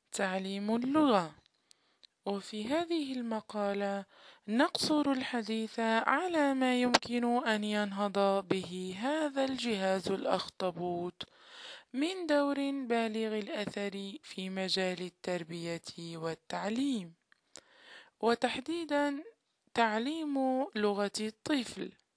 تعليم اللغة. وفي هذه المقالة نقصر الحديث على ما يمكن أن ينهض به هذا الجهاز الأخطبوط من دور بالغ الأثر في مجال التربية والتعليم، وتحديدا تعليم لغة الطفل.